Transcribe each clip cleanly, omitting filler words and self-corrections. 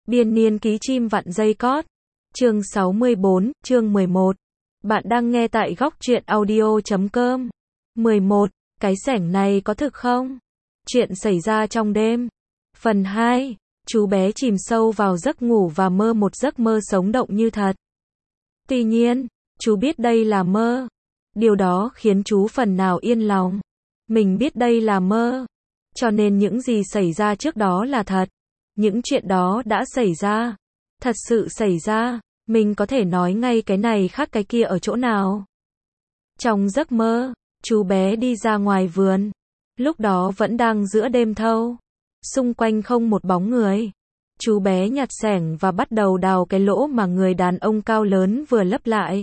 Biên niên ký chim vặn dây cót. Chương 64, chương 11. Bạn đang nghe tại góc truyện audio.com. 11. Cái xẻng này có thực không? Chuyện xảy ra trong đêm. Phần 2. Chú bé chìm sâu vào giấc ngủ và mơ một giấc mơ sống động như thật. Tuy nhiên, chú biết đây là mơ. Điều đó khiến chú phần nào yên lòng. Mình biết đây là mơ. Cho nên những gì xảy ra trước đó là thật. Những chuyện đó đã xảy ra. Thật sự xảy ra. Mình có thể nói ngay cái này khác cái kia ở chỗ nào. Trong giấc mơ, chú bé đi ra ngoài vườn. Lúc đó vẫn đang giữa đêm thâu. Xung quanh không một bóng người. Chú bé nhặt xẻng và bắt đầu đào cái lỗ mà người đàn ông cao lớn vừa lấp lại.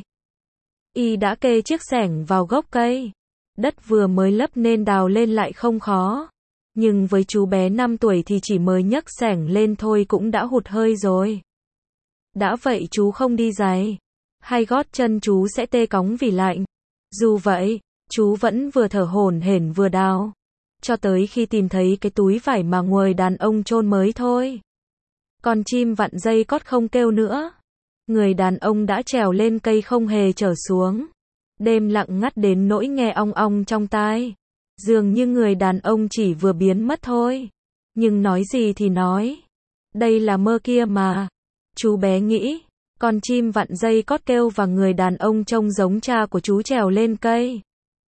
Y đã kê chiếc xẻng vào gốc cây. Đất vừa mới lấp nên đào lên lại không khó. Nhưng với chú bé 5 tuổi thì chỉ mới nhấc xẻng lên thôi cũng đã hụt hơi rồi. Đã vậy chú không đi giày. Hay gót chân chú sẽ tê cóng vì lạnh. Dù vậy, chú vẫn vừa thở hổn hển vừa đào. Cho tới khi tìm thấy cái túi vải mà người đàn ông chôn mới thôi. Con chim vặn dây cót không kêu nữa. Người đàn ông đã trèo lên cây không hề trở xuống. Đêm lặng ngắt đến nỗi nghe ong ong trong tai. Dường như người đàn ông chỉ vừa biến mất thôi. Nhưng nói gì thì nói. Đây là mơ kia mà. Chú bé nghĩ. Con chim vặn dây cót kêu và người đàn ông trông giống cha của chú trèo lên cây.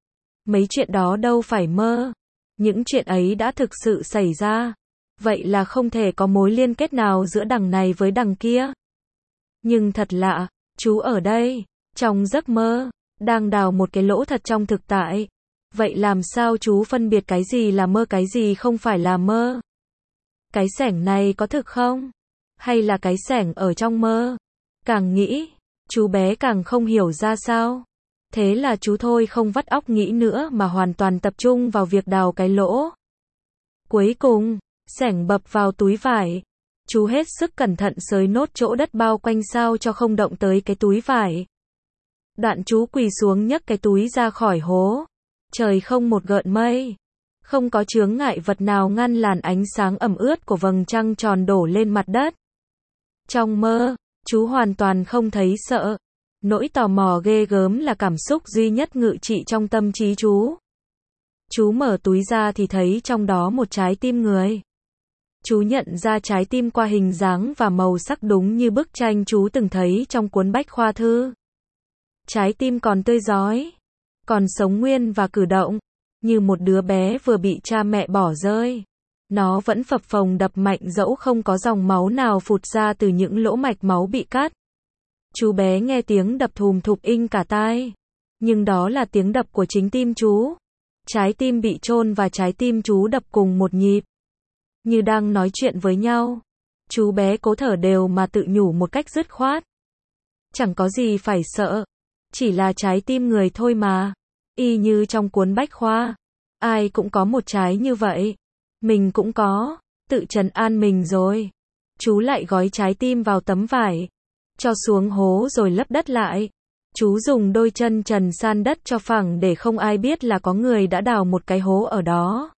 Mấy chuyện đó đâu phải mơ. Những chuyện ấy đã thực sự xảy ra. Vậy là không thể có mối liên kết nào giữa đằng này với đằng kia. Nhưng thật lạ, chú ở đây, trong giấc mơ, đang đào một cái lỗ thật trong thực tại. Vậy làm sao chú phân biệt cái gì là mơ cái gì không phải là mơ? Cái xẻng này có thực không? Hay là cái xẻng ở trong mơ? Càng nghĩ, chú bé càng không hiểu ra sao. Thế là chú thôi không vắt óc nghĩ nữa mà hoàn toàn tập trung vào việc đào cái lỗ. Cuối cùng, xẻng bập vào túi vải. Chú hết sức cẩn thận xới nốt chỗ đất bao quanh sao cho không động tới cái túi vải. Đoạn chú quỳ xuống nhấc cái túi ra khỏi hố. Trời không một gợn mây. Không có chướng ngại vật nào ngăn làn ánh sáng ẩm ướt của vầng trăng tròn đổ lên mặt đất. Trong mơ, chú hoàn toàn không thấy sợ. Nỗi tò mò ghê gớm là cảm xúc duy nhất ngự trị trong tâm trí chú. Chú mở túi ra thì thấy trong đó một trái tim người. Chú nhận ra trái tim qua hình dáng và màu sắc đúng như bức tranh chú từng thấy trong cuốn bách khoa thư. Trái tim còn tươi rói, còn sống nguyên và cử động, như một đứa bé vừa bị cha mẹ bỏ rơi. Nó vẫn phập phồng đập mạnh dẫu không có dòng máu nào phụt ra từ những lỗ mạch máu bị cắt. Chú bé nghe tiếng đập thùm thụp inh cả tai. Nhưng đó là tiếng đập của chính tim chú. Trái tim bị chôn và trái tim chú đập cùng một nhịp. Như đang nói chuyện với nhau. Chú bé cố thở đều mà tự nhủ một cách dứt khoát. Chẳng có gì phải sợ. Chỉ là trái tim người thôi mà. Y như trong cuốn bách khoa. Ai cũng có một trái như vậy. Mình cũng có. Tự trấn an mình rồi. Chú lại gói trái tim vào tấm vải. Cho xuống hố rồi lấp đất lại. Chú dùng đôi chân trần san đất cho phẳng để không ai biết là có người đã đào một cái hố ở đó.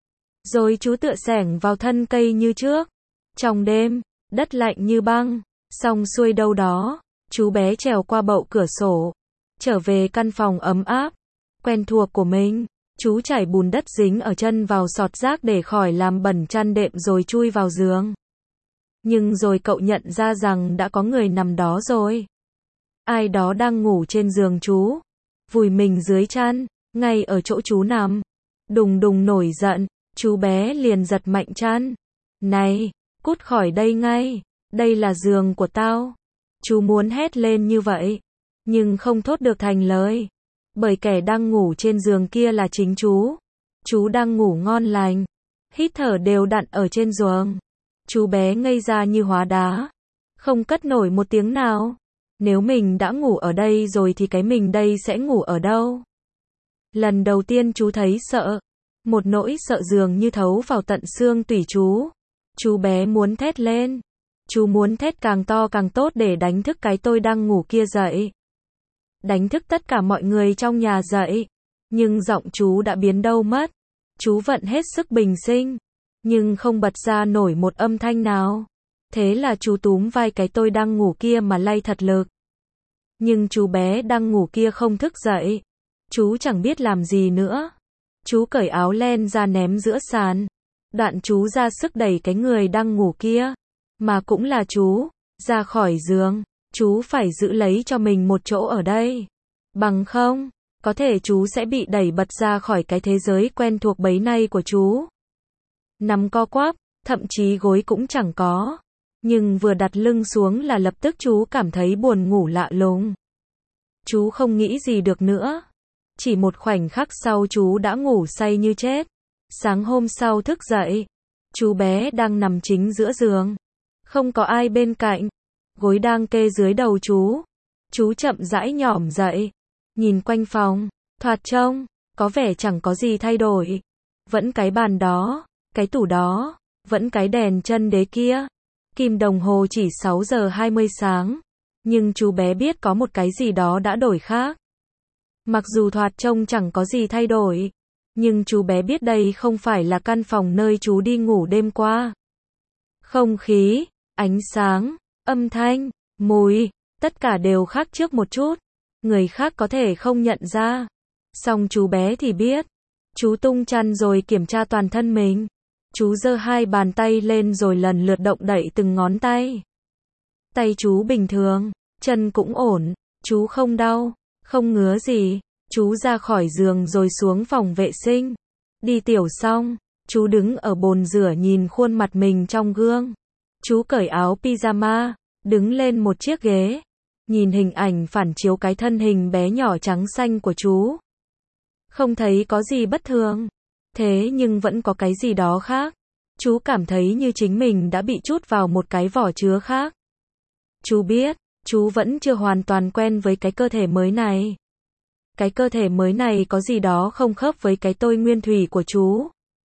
Rồi chú tựa xẻng vào thân cây như trước. Trong đêm, đất lạnh như băng. Xong xuôi đâu đó, chú bé trèo qua bậu cửa sổ. Trở về căn phòng ấm áp, quen thuộc của mình. Chú chảy bùn đất dính ở chân vào sọt rác để khỏi làm bẩn chăn đệm rồi chui vào giường. Nhưng rồi cậu nhận ra rằng đã có người nằm đó rồi. Ai đó đang ngủ trên giường chú. Vùi mình dưới chăn, ngay ở chỗ chú nằm. Đùng đùng nổi giận, chú bé liền giật mạnh chăn. Này, cút khỏi đây ngay, đây là giường của tao. Chú muốn hét lên như vậy, nhưng không thốt được thành lời. Bởi kẻ đang ngủ trên giường kia là chính chú. Chú đang ngủ ngon lành, hít thở đều đặn ở trên giường. Chú bé ngây ra như hóa đá, không cất nổi một tiếng nào. Nếu mình đã ngủ ở đây rồi thì cái mình đây sẽ ngủ ở đâu? Lần đầu tiên chú thấy sợ. Một nỗi sợ dường như thấu vào tận xương tủy chú. Chú bé muốn thét lên. Chú muốn thét càng to càng tốt để đánh thức cái tôi đang ngủ kia dậy. Đánh thức tất cả mọi người trong nhà dậy. Nhưng giọng chú đã biến đâu mất. Chú vận hết sức bình sinh. Nhưng không bật ra nổi một âm thanh nào. Thế là chú túm vai cái tôi đang ngủ kia mà lay thật lực. Nhưng chú bé đang ngủ kia không thức dậy. Chú chẳng biết làm gì nữa. Chú cởi áo len ra ném giữa sàn. Đoạn chú ra sức đẩy cái người đang ngủ kia, mà cũng là chú, ra khỏi giường. Chú phải giữ lấy cho mình một chỗ ở đây. Bằng không, có thể chú sẽ bị đẩy bật ra khỏi cái thế giới quen thuộc bấy nay của chú. Nằm co quắp, thậm chí gối cũng chẳng có. Nhưng vừa đặt lưng xuống là lập tức chú cảm thấy buồn ngủ lạ lùng. Chú không nghĩ gì được nữa. Chỉ một khoảnh khắc sau chú đã ngủ say như chết. Sáng hôm sau thức dậy, chú bé đang nằm chính giữa giường. Không có ai bên cạnh. Gối đang kê dưới đầu chú. Chú chậm rãi nhỏm dậy. Nhìn quanh phòng, thoạt trông, có vẻ chẳng có gì thay đổi. Vẫn cái bàn đó, cái tủ đó, vẫn cái đèn chân đế kia. Kim đồng hồ chỉ 6 giờ 20 sáng. Nhưng chú bé biết có một cái gì đó đã đổi khác. Mặc dù thoạt trông chẳng có gì thay đổi, nhưng chú bé biết đây không phải là căn phòng nơi chú đi ngủ đêm qua. Không khí, ánh sáng, âm thanh, mùi, tất cả đều khác trước một chút. Người khác có thể không nhận ra. Song chú bé thì biết. Chú tung chăn rồi kiểm tra toàn thân mình. Chú giơ hai bàn tay lên rồi lần lượt động đậy từng ngón tay. Tay chú bình thường, chân cũng ổn, chú không đau, không ngứa gì. Chú ra khỏi giường rồi xuống phòng vệ sinh. Đi tiểu xong, chú đứng ở bồn rửa nhìn khuôn mặt mình trong gương. Chú cởi áo pyjama, đứng lên một chiếc ghế. Nhìn hình ảnh phản chiếu cái thân hình bé nhỏ trắng xanh của chú. Không thấy có gì bất thường. Thế nhưng vẫn có cái gì đó khác. Chú cảm thấy như chính mình đã bị trút vào một cái vỏ chứa khác. Chú biết, chú vẫn chưa hoàn toàn quen với cái cơ thể mới này. Cái cơ thể mới này có gì đó không khớp với cái tôi nguyên thủy của chú.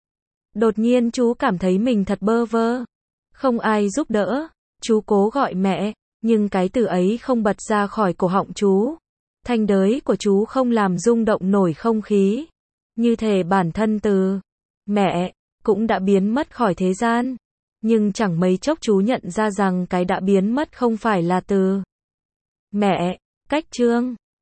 Đột nhiên chú cảm thấy mình thật bơ vơ. Không ai giúp đỡ. Chú cố gọi mẹ, nhưng cái từ ấy không bật ra khỏi cổ họng chú. Thanh đới của chú không làm rung động nổi không khí. Như thể bản thân từ mẹ cũng đã biến mất khỏi thế gian. Nhưng chẳng mấy chốc chú nhận ra rằng cái đã biến mất không phải là từ mẹ. Cách chương